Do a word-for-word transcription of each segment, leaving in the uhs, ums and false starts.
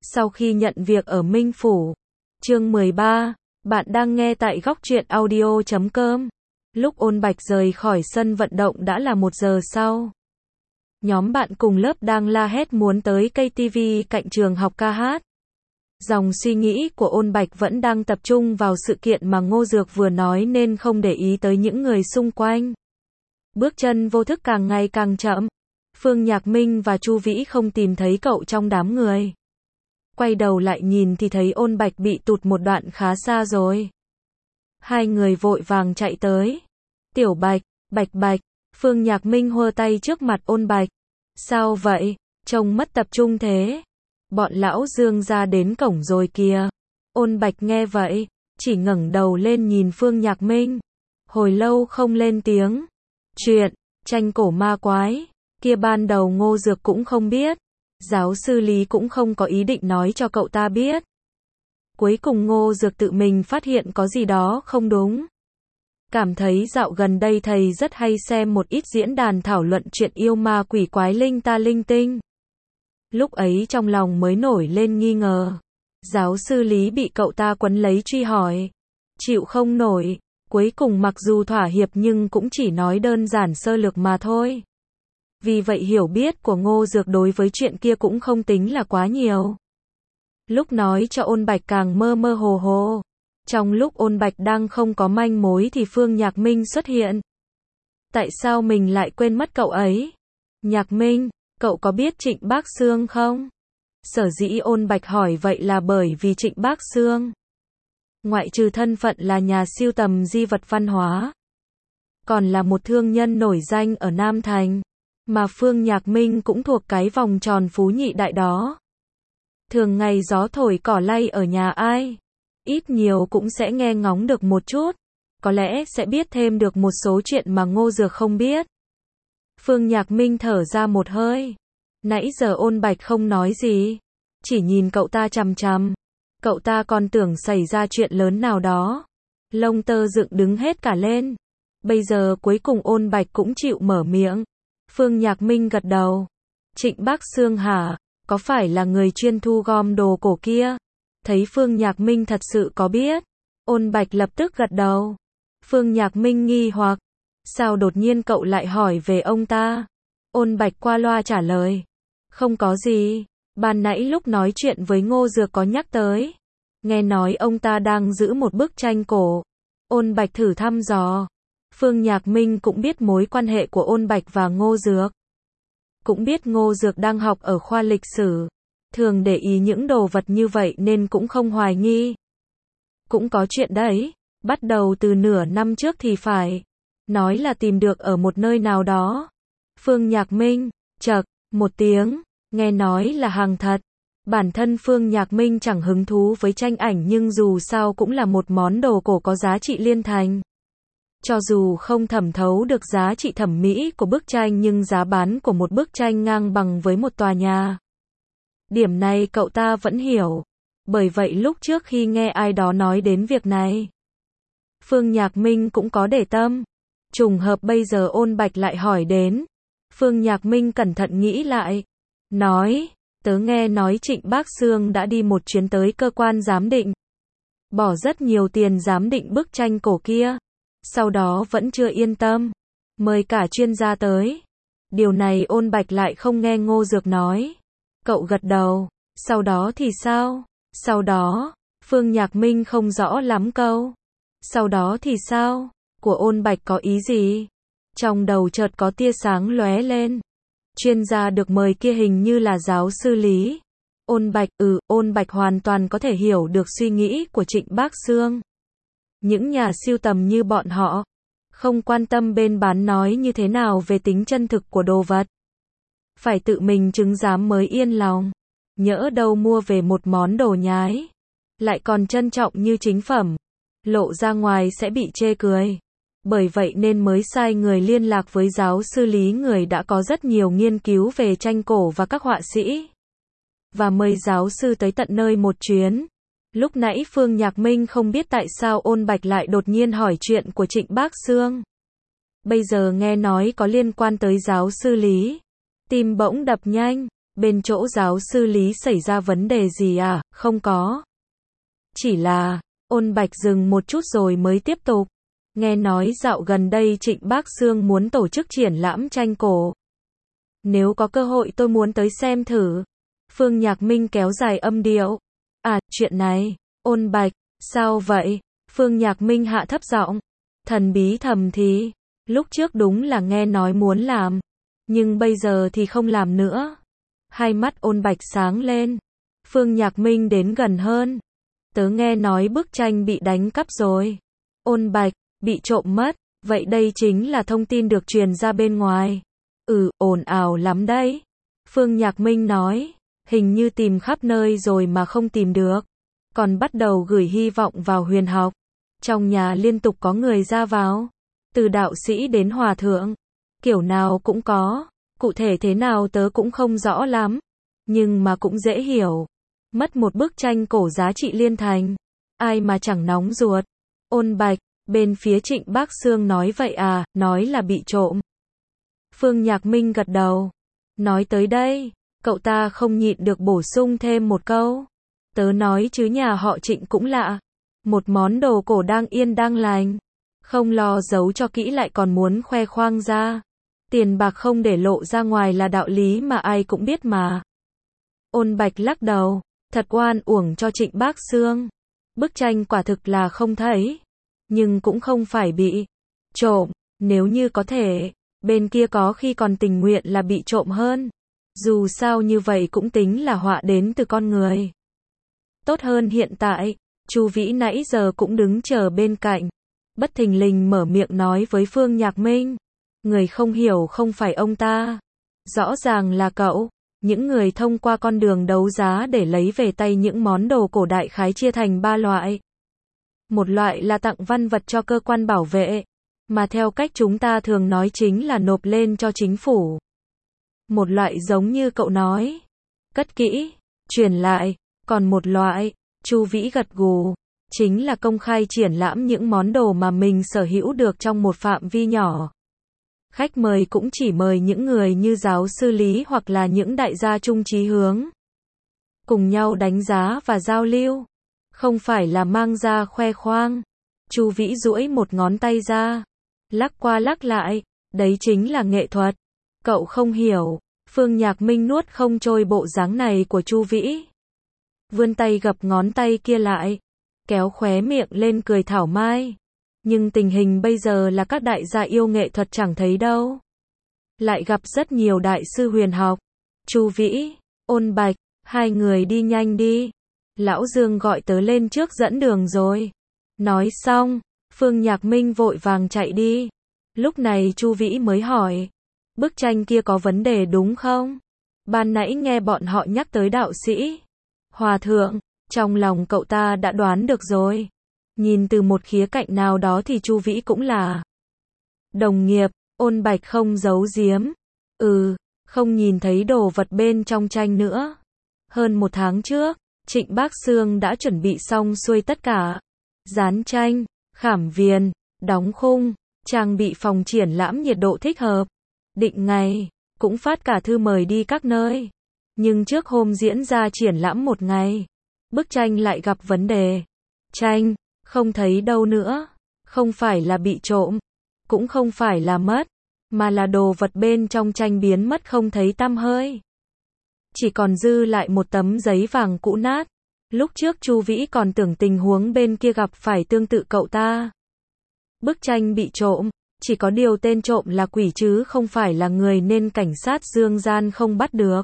Sau khi nhận việc ở Minh Phủ. Chương mười ba, bạn đang nghe tại góc truyện audio chấm com. Lúc Ôn Bạch rời khỏi sân vận động đã là một giờ sau. Nhóm bạn cùng lớp đang la hét muốn tới ca tê vê cạnh trường học ca hát. Dòng suy nghĩ của Ôn Bạch vẫn đang tập trung vào sự kiện mà Ngô Dược vừa nói nên không để ý tới những người xung quanh. Bước chân vô thức càng ngày càng chậm. Phương Nhạc Minh và Chu Vĩ không tìm thấy cậu trong đám người. Quay đầu lại nhìn thì thấy Ôn Bạch bị tụt một đoạn khá xa rồi. Hai người vội vàng chạy tới. Tiểu Bạch, Bạch Bạch, Phương Nhạc Minh hơ tay trước mặt Ôn Bạch. Sao vậy, trông mất tập trung thế? Bọn lão Dương ra đến cổng rồi kìa. Ôn Bạch nghe vậy, chỉ ngẩng đầu lên nhìn Phương Nhạc Minh. Hồi lâu không lên tiếng. Chuyện, tranh cổ ma quái, kia ban đầu Ngô Dược cũng không biết. Giáo sư Lý cũng không có ý định nói cho cậu ta biết. Cuối cùng Ngô Dược tự mình phát hiện có gì đó không đúng. Cảm thấy dạo gần đây thầy rất hay xem một ít diễn đàn thảo luận chuyện yêu ma quỷ quái linh ta linh tinh. Lúc ấy trong lòng mới nổi lên nghi ngờ. Giáo sư Lý bị cậu ta quấn lấy truy hỏi. Chịu không nổi. Cuối cùng mặc dù thỏa hiệp nhưng cũng chỉ nói đơn giản sơ lược mà thôi. Vì vậy hiểu biết của Ngô Dược đối với chuyện kia cũng không tính là quá nhiều. Lúc nói cho Ôn Bạch càng mơ mơ hồ hồ. Trong lúc Ôn Bạch đang không có manh mối thì Phương Nhạc Minh xuất hiện. Tại sao mình lại quên mất cậu ấy? Nhạc Minh, cậu có biết Trịnh Bác Xương không? Sở dĩ Ôn Bạch hỏi vậy là bởi vì Trịnh Bác Xương, ngoại trừ thân phận là nhà sưu tầm di vật văn hóa, còn là một thương nhân nổi danh ở Nam Thành. Mà Phương Nhạc Minh cũng thuộc cái vòng tròn phú nhị đại đó. Thường ngày gió thổi cỏ lay ở nhà ai, ít nhiều cũng sẽ nghe ngóng được một chút. Có lẽ sẽ biết thêm được một số chuyện mà Ngô Dược không biết. Phương Nhạc Minh thở ra một hơi. Nãy giờ Ôn Bạch không nói gì, chỉ nhìn cậu ta chằm chằm. Cậu ta còn tưởng xảy ra chuyện lớn nào đó. Lông tơ dựng đứng hết cả lên. Bây giờ cuối cùng Ôn Bạch cũng chịu mở miệng. Phương Nhạc Minh gật đầu. Trịnh Bác Xương hả? Có phải là người chuyên thu gom đồ cổ kia? Thấy Phương Nhạc Minh thật sự có biết. Ôn Bạch lập tức gật đầu. Phương Nhạc Minh nghi hoặc. Sao đột nhiên cậu lại hỏi về ông ta? Ôn Bạch qua loa trả lời. Không có gì. Ban nãy lúc nói chuyện với Ngô Dược có nhắc tới. Nghe nói ông ta đang giữ một bức tranh cổ. Ôn Bạch thử thăm dò. Phương Nhạc Minh cũng biết mối quan hệ của Ôn Bạch và Ngô Dược. Cũng biết Ngô Dược đang học ở khoa lịch sử. Thường để ý những đồ vật như vậy nên cũng không hoài nghi. Cũng có chuyện đấy. Bắt đầu từ nửa năm trước thì phải. Nói là tìm được ở một nơi nào đó. Phương Nhạc Minh, chậc, một tiếng. Nghe nói là hàng thật. Bản thân Phương Nhạc Minh chẳng hứng thú với tranh ảnh nhưng dù sao cũng là một món đồ cổ có giá trị liên thành. Cho dù không thẩm thấu được giá trị thẩm mỹ của bức tranh nhưng giá bán của một bức tranh ngang bằng với một tòa nhà. Điểm này cậu ta vẫn hiểu. Bởi vậy lúc trước khi nghe ai đó nói đến việc này, Phương Nhạc Minh cũng có để tâm. Trùng hợp bây giờ Ôn Bạch lại hỏi đến. Phương Nhạc Minh cẩn thận nghĩ lại. Nói, tớ nghe nói Trịnh Bác Xương đã đi một chuyến tới cơ quan giám định. Bỏ rất nhiều tiền giám định bức tranh cổ kia. Sau đó vẫn chưa yên tâm. Mời cả chuyên gia tới. Điều này Ôn Bạch lại không nghe Ngô Dược nói. Cậu gật đầu. Sau đó thì sao? Sau đó, Phương Nhạc Minh không rõ lắm câu. Sau đó thì sao? Của Ôn Bạch có ý gì? Trong đầu chợt có tia sáng lóe lên. Chuyên gia được mời kia hình như là giáo sư Lý. Ôn Bạch, ừ, Ôn Bạch hoàn toàn có thể hiểu được suy nghĩ của Trịnh Bác Xương. Những nhà sưu tầm như bọn họ, không quan tâm bên bán nói như thế nào về tính chân thực của đồ vật. Phải tự mình chứng giám mới yên lòng. Nhỡ đâu mua về một món đồ nhái, lại còn trân trọng như chính phẩm, lộ ra ngoài sẽ bị chê cười. Bởi vậy nên mới sai người liên lạc với giáo sư Lý, người đã có rất nhiều nghiên cứu về tranh cổ và các họa sĩ. Và mời giáo sư tới tận nơi một chuyến. Lúc nãy Phương Nhạc Minh không biết tại sao Ôn Bạch lại đột nhiên hỏi chuyện của Trịnh Bác Xương. Bây giờ nghe nói có liên quan tới giáo sư Lý. Tim bỗng đập nhanh. bên chỗ giáo sư Lý xảy ra vấn đề gì à? Không có. Chỉ là, Ôn Bạch dừng một chút rồi mới tiếp tục. Nghe nói dạo gần đây Trịnh Bác Xương muốn tổ chức triển lãm tranh cổ. Nếu có cơ hội tôi muốn tới xem thử. Phương Nhạc Minh kéo dài âm điệu. À, chuyện này, Ôn Bạch, sao vậy? Phương Nhạc Minh hạ thấp giọng. Thần bí thầm thì, lúc trước đúng là nghe nói muốn làm, nhưng bây giờ thì không làm nữa. Hai mắt Ôn Bạch sáng lên. Phương Nhạc Minh đến gần hơn. Tớ nghe nói bức tranh bị đánh cắp rồi. Ôn Bạch, bị trộm mất, vậy đây chính là thông tin được truyền ra bên ngoài. Ừ, ồn ào lắm đấy. Phương Nhạc Minh nói, hình như tìm khắp nơi rồi mà không tìm được. Còn bắt đầu gửi hy vọng vào huyền học. Trong nhà liên tục có người ra vào. Từ đạo sĩ đến hòa thượng. Kiểu nào cũng có. Cụ thể thế nào tớ cũng không rõ lắm. Nhưng mà cũng dễ hiểu. Mất một bức tranh cổ giá trị liên thành. Ai mà chẳng nóng ruột. Ôn Bạch, bên phía Trịnh Bác Xương nói vậy à, nói là bị trộm. Phương Nhạc Minh gật đầu. Nói tới đây, cậu ta không nhịn được bổ sung thêm một câu. Tớ nói chứ nhà họ Trịnh cũng lạ. Một món đồ cổ đang yên đang lành. Không lo giấu cho kỹ lại còn muốn khoe khoang ra. Tiền bạc không để lộ ra ngoài là đạo lý mà ai cũng biết mà. Ôn Bạch lắc đầu. Thật oan uổng cho Trịnh Bác Xương. Bức tranh quả thực là không thấy. Nhưng cũng không phải bị trộm. Nếu như có thể, bên kia có khi còn tình nguyện là bị trộm hơn. Dù sao như vậy cũng tính là họa đến từ con người. Tốt hơn hiện tại, Chu Vĩ nãy giờ cũng đứng chờ bên cạnh. Bất thình lình mở miệng nói với Phương Nhạc Minh. Người không hiểu không phải ông ta. Rõ ràng là cậu. Những người thông qua con đường đấu giá để lấy về tay những món đồ cổ đại khái chia thành ba loại. Một loại là tặng văn vật cho cơ quan bảo vệ, mà theo cách chúng ta thường nói chính là nộp lên cho chính phủ. Một loại giống như cậu nói, cất kỹ, truyền lại, còn một loại, Chu Vĩ gật gù, chính là công khai triển lãm những món đồ mà mình sở hữu được trong một phạm vi nhỏ. Khách mời cũng chỉ mời những người như giáo sư Lý hoặc là những đại gia chung chí hướng. Cùng nhau đánh giá và giao lưu. Không phải là mang ra khoe khoang. Chu Vĩ duỗi một ngón tay ra. Lắc qua lắc lại. Đấy chính là nghệ thuật. Cậu không hiểu. Phương Nhạc Minh nuốt không trôi bộ dáng này của Chu Vĩ. Vươn tay gập ngón tay kia lại. Kéo khóe miệng lên cười thảo mai. Nhưng tình hình bây giờ là các đại gia yêu nghệ thuật chẳng thấy đâu. Lại gặp rất nhiều đại sư huyền học. Chu Vĩ, Ôn Bạch, hai người đi nhanh đi. Lão Dương gọi tớ lên trước dẫn đường rồi. Nói xong, Phương Nhạc Minh vội vàng chạy đi. Lúc này Chu Vĩ mới hỏi. Bức tranh kia có vấn đề đúng không? Ban nãy nghe bọn họ nhắc tới đạo sĩ. Hòa thượng, trong lòng cậu ta đã đoán được rồi. Nhìn từ một khía cạnh nào đó thì Chu Vĩ cũng là đồng nghiệp. Ôn Bạch không giấu giếm. Ừ, không nhìn thấy đồ vật bên trong tranh nữa. Hơn một tháng trước, Trịnh Bác Xương đã chuẩn bị xong xuôi tất cả. Dán tranh, khảm viền, đóng khung, trang bị phòng triển lãm nhiệt độ thích hợp. Định ngày, cũng phát cả thư mời đi các nơi. Nhưng trước hôm diễn ra triển lãm một ngày, bức tranh lại gặp vấn đề. Tranh, không thấy đâu nữa. Không phải là bị trộm, cũng không phải là mất, mà là đồ vật bên trong tranh biến mất không thấy tăm hơi. Chỉ còn dư lại một tấm giấy vàng cũ nát. Lúc trước Chu Vĩ còn tưởng tình huống bên kia gặp phải tương tự cậu ta. Bức tranh bị trộm, chỉ có điều tên trộm là quỷ chứ không phải là người nên cảnh sát dương gian không bắt được.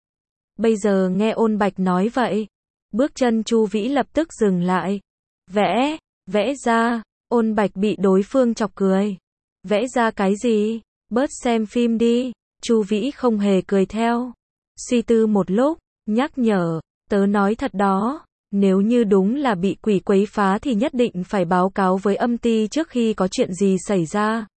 Bây giờ nghe Ôn Bạch nói vậy, bước chân Chu Vĩ lập tức dừng lại. Vẽ, vẽ ra, Ôn Bạch bị đối phương chọc cười. Vẽ ra cái gì? Bớt xem phim đi. Chu Vĩ không hề cười theo. Suy tư một lúc, nhắc nhở, tớ nói thật đó, nếu như đúng là bị quỷ quấy phá thì nhất định phải báo cáo với âm ty trước khi có chuyện gì xảy ra.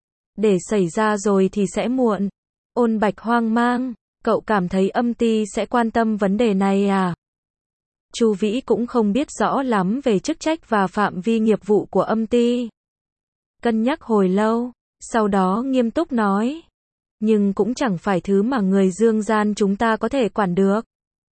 Để xảy ra rồi thì sẽ muộn. Ôn Bạch hoang mang, cậu cảm thấy âm ty sẽ quan tâm vấn đề này à? Chu Vĩ cũng không biết rõ lắm về chức trách và phạm vi nghiệp vụ của âm ty. Cân nhắc hồi lâu, sau đó nghiêm túc nói. nhưng cũng chẳng phải thứ mà người dương gian chúng ta có thể quản được.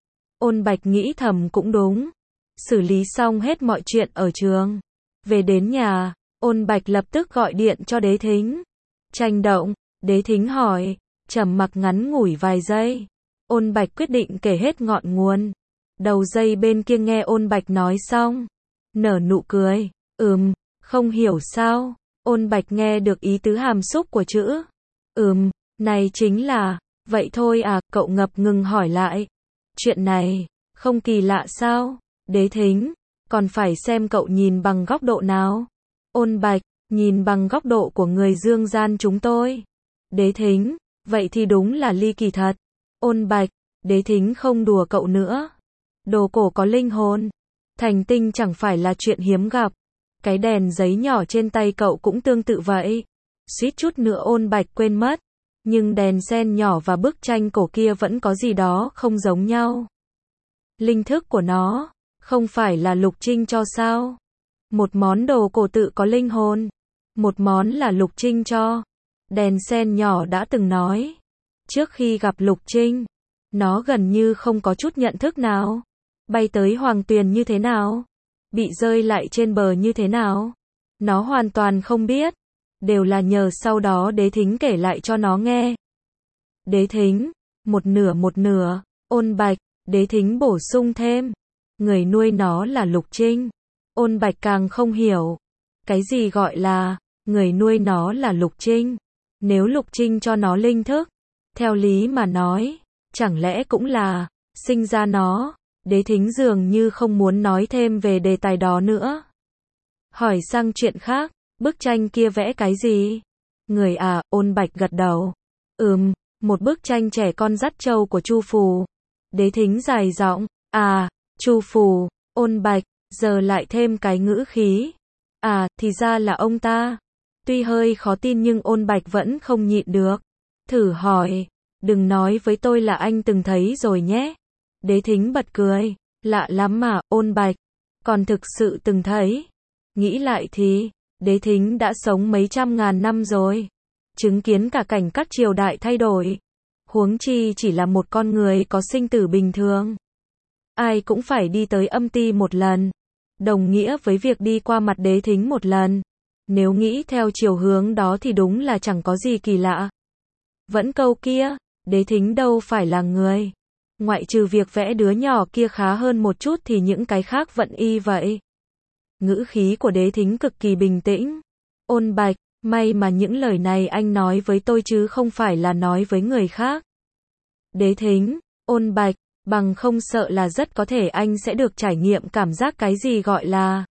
Ôn Bạch nghĩ thầm cũng đúng. Xử lý xong hết mọi chuyện ở trường. Về đến nhà, Ôn Bạch lập tức gọi điện cho Đế Thính. Tranh động, Đế Thính hỏi, trầm mặc ngắn ngủi vài giây. Ôn Bạch quyết định kể hết ngọn nguồn. Đầu dây bên kia nghe Ôn Bạch nói xong, nở nụ cười, ừm, không hiểu sao. Ôn Bạch nghe được ý tứ hàm xúc của chữ ừm, này chính là, vậy thôi à, cậu ngập ngừng hỏi lại. Chuyện này, không kỳ lạ sao? Đế Thính, còn phải xem cậu nhìn bằng góc độ nào. Ôn Bạch, nhìn bằng góc độ của người dương gian chúng tôi. Đế Thính, vậy thì đúng là ly kỳ thật. Ôn Bạch, Đế Thính không đùa cậu nữa. Đồ cổ có linh hồn. Thành tinh chẳng phải là chuyện hiếm gặp. Cái đèn giấy nhỏ trên tay cậu cũng tương tự vậy. Suýt chút nữa Ôn Bạch quên mất. Nhưng đèn sen nhỏ và bức tranh cổ kia vẫn có gì đó không giống nhau. Linh thức của nó, không phải là Lục Trinh cho sao? Một món đồ cổ tự có linh hồn. Một món là Lục Trinh cho. Đèn sen nhỏ đã từng nói. Trước khi gặp Lục Trinh, nó gần như không có chút nhận thức nào. Bay tới Hoàng Tuyền như thế nào? Bị rơi lại trên bờ như thế nào? Nó hoàn toàn không biết. Đều là nhờ sau đó Đế Thính kể lại cho nó nghe. Đế Thính, một nửa một nửa. Ôn Bạch, Đế Thính bổ sung thêm. Người nuôi nó là Lục Trinh. Ôn Bạch càng không hiểu. Cái gì gọi là, người nuôi nó là Lục Trinh? Nếu Lục Trinh cho nó linh thức, theo lý mà nói, chẳng lẽ cũng là, sinh ra nó. Đế Thính dường như không muốn nói thêm về đề tài đó nữa. Hỏi sang chuyện khác, bức tranh kia vẽ cái gì? Người à, Ôn Bạch gật đầu. Ừm, một bức tranh trẻ con dắt trâu của Chu Phù. Đế Thính dài giọng, à, Chu Phù. Ôn Bạch, giờ lại thêm cái ngữ khí. À, thì ra là ông ta. Tuy hơi khó tin nhưng Ôn Bạch vẫn không nhịn được. Thử hỏi, đừng nói với tôi là anh từng thấy rồi nhé. Đế Thính bật cười, lạ lắm mà, Ôn Bạch, còn thực sự từng thấy. Nghĩ lại thì, Đế Thính đã sống mấy trăm ngàn năm rồi. Chứng kiến cả cảnh các triều đại thay đổi. Huống chi chỉ là một con người có sinh tử bình thường. Ai cũng phải đi tới âm ti một lần. Đồng nghĩa với việc đi qua mặt Đế Thính một lần. Nếu nghĩ theo chiều hướng đó thì đúng là chẳng có gì kỳ lạ. Vẫn câu kia, Đế Thính đâu phải là người. Ngoại trừ việc vẽ đứa nhỏ kia khá hơn một chút thì những cái khác vẫn y vậy. Ngữ khí của Đế Thính cực kỳ bình tĩnh. Ôn Bạch, may mà những lời này anh nói với tôi chứ không phải là nói với người khác. Đế Thính, Ôn Bạch, bằng không sợ là rất có thể anh sẽ được trải nghiệm cảm giác cái gì gọi là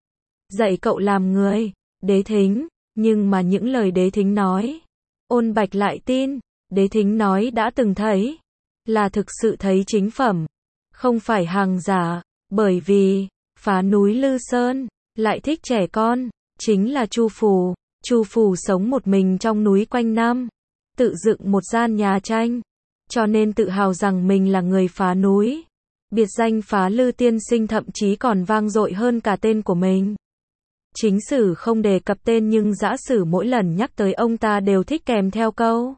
dạy cậu làm người. Đế Thính, nhưng mà những lời Đế Thính nói, Ôn Bạch lại tin. Đế Thính nói đã từng thấy, là thực sự thấy chính phẩm, không phải hàng giả, bởi vì phá núi Lư Sơn lại thích trẻ con, chính là Chu Phù. Chu Phù sống một mình trong núi quanh năm, tự dựng một gian nhà tranh, cho nên tự hào rằng mình là người phá núi. Biệt danh Phá Lư Tiên Sinh thậm chí còn vang dội hơn cả tên của mình. Chính sử không đề cập tên nhưng dã sử mỗi lần nhắc tới ông ta đều thích kèm theo câu.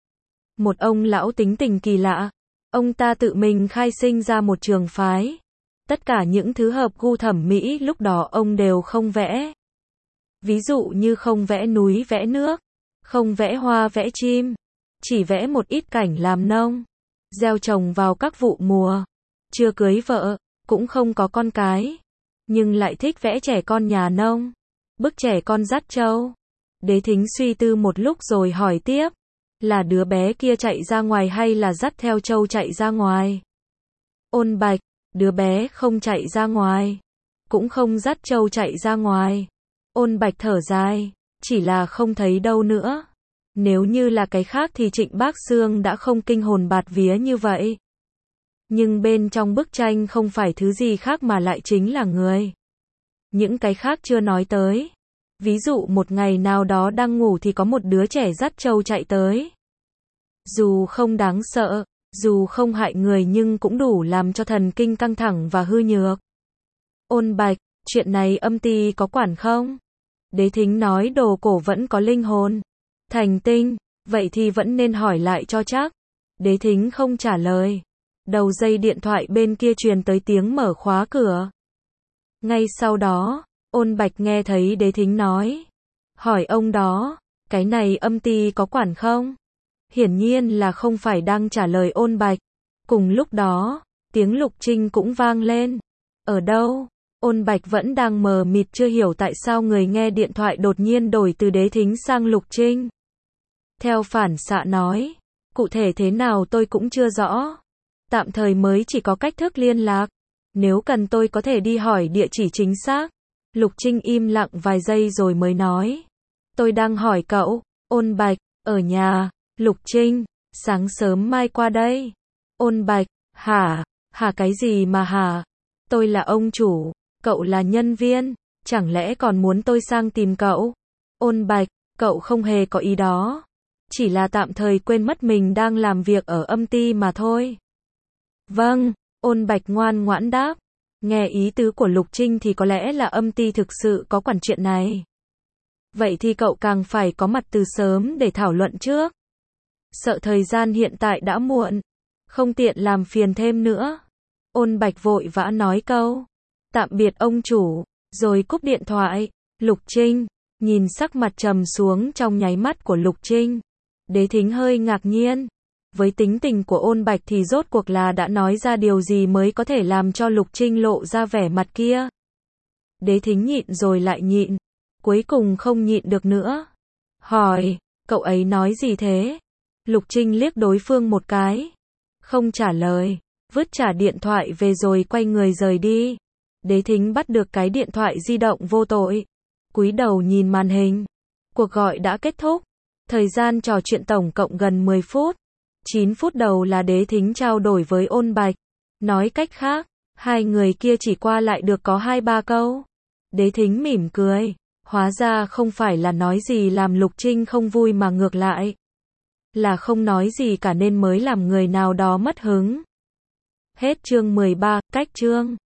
Một ông lão tính tình kỳ lạ. Ông ta tự mình khai sinh ra một trường phái. Tất cả những thứ hợp gu thẩm mỹ lúc đó ông đều không vẽ. Ví dụ như không vẽ núi vẽ nước, không vẽ hoa vẽ chim, chỉ vẽ một ít cảnh làm nông, gieo trồng vào các vụ mùa. Chưa cưới vợ, cũng không có con cái, nhưng lại thích vẽ trẻ con nhà nông, bức trẻ con dắt trâu. Đế Thính suy tư một lúc rồi hỏi tiếp, là đứa bé kia chạy ra ngoài hay là dắt theo trâu chạy ra ngoài? Ôn Bạch, đứa bé không chạy ra ngoài, cũng không dắt trâu chạy ra ngoài. Ôn Bạch thở dài, chỉ là không thấy đâu nữa. Nếu như là cái khác thì Trịnh Bác Xương đã không kinh hồn bạt vía như vậy. Nhưng bên trong bức tranh không phải thứ gì khác mà lại chính là người. Những cái khác chưa nói tới. Ví dụ một ngày nào đó đang ngủ thì có một đứa trẻ dắt trâu chạy tới. Dù không đáng sợ, dù không hại người nhưng cũng đủ làm cho thần kinh căng thẳng và hư nhược. Ôn Bạch, chuyện này âm ty có quản không? Đế Thính nói đồ cổ vẫn có linh hồn. Thành tinh, Vậy thì vẫn nên hỏi lại cho chắc. Đế Thính không trả lời. Đầu dây điện thoại bên kia truyền tới tiếng mở khóa cửa. Ngay sau đó, Ôn Bạch nghe thấy Đế Thính nói. Hỏi ông đó, cái này âm ty có quản không? Hiển nhiên là không phải đang trả lời Ôn Bạch. Cùng lúc đó, tiếng Lục Trinh cũng vang lên. Ở đâu? Ôn Bạch vẫn đang mờ mịt chưa hiểu tại sao người nghe điện thoại đột nhiên đổi từ Đế Thính sang Lục Trinh. Theo phản xạ nói, cụ thể thế nào tôi cũng chưa rõ. Tạm thời mới chỉ có cách thức liên lạc. Nếu cần tôi có thể đi hỏi địa chỉ chính xác. Lục Trinh im lặng vài giây rồi mới nói. Tôi đang hỏi cậu. Ôn Bạch, ở nhà. Lục Trinh, sáng sớm mai qua đây. Ôn Bạch, hả? Hả cái gì mà hả? Tôi là ông chủ, cậu là nhân viên, chẳng lẽ còn muốn tôi sang tìm cậu? Ôn Bạch, cậu không hề có ý đó. Chỉ là tạm thời quên mất mình đang làm việc ở âm ty mà thôi. Vâng, Ôn Bạch ngoan ngoãn đáp. Nghe ý tứ của Lục Trinh thì có lẽ là âm ty thực sự có quản chuyện này. Vậy thì cậu càng phải có mặt từ sớm để thảo luận trước. Sợ thời gian hiện tại đã muộn, không tiện làm phiền thêm nữa. Ôn Bạch vội vã nói câu. Tạm biệt ông chủ, rồi cúp điện thoại. Lục Trinh, nhìn sắc mặt trầm xuống trong nháy mắt của Lục Trinh. Đế Thính hơi ngạc nhiên. Với tính tình của Ôn Bạch thì rốt cuộc là đã nói ra điều gì mới có thể làm cho Lục Trinh lộ ra vẻ mặt kia. Đế Thính nhịn rồi lại nhịn. Cuối cùng không nhịn được nữa. Hỏi, cậu ấy nói gì thế? Lục Trinh liếc đối phương một cái. Không trả lời. Vứt trả điện thoại về rồi quay người rời đi. Đế Thính bắt được cái điện thoại di động vô tội. Cúi đầu nhìn màn hình. Cuộc gọi đã kết thúc. Thời gian trò chuyện tổng cộng gần mười phút. chín phút đầu là Đế Thính trao đổi với Ôn Bạch. Nói cách khác, hai người kia chỉ qua lại được có hai ba câu. Đế Thính mỉm cười. Hóa ra không phải là nói gì làm Lục Trinh không vui mà ngược lại. Là không nói gì cả nên mới làm người nào đó mất hứng. Hết chương mười ba, cách chương.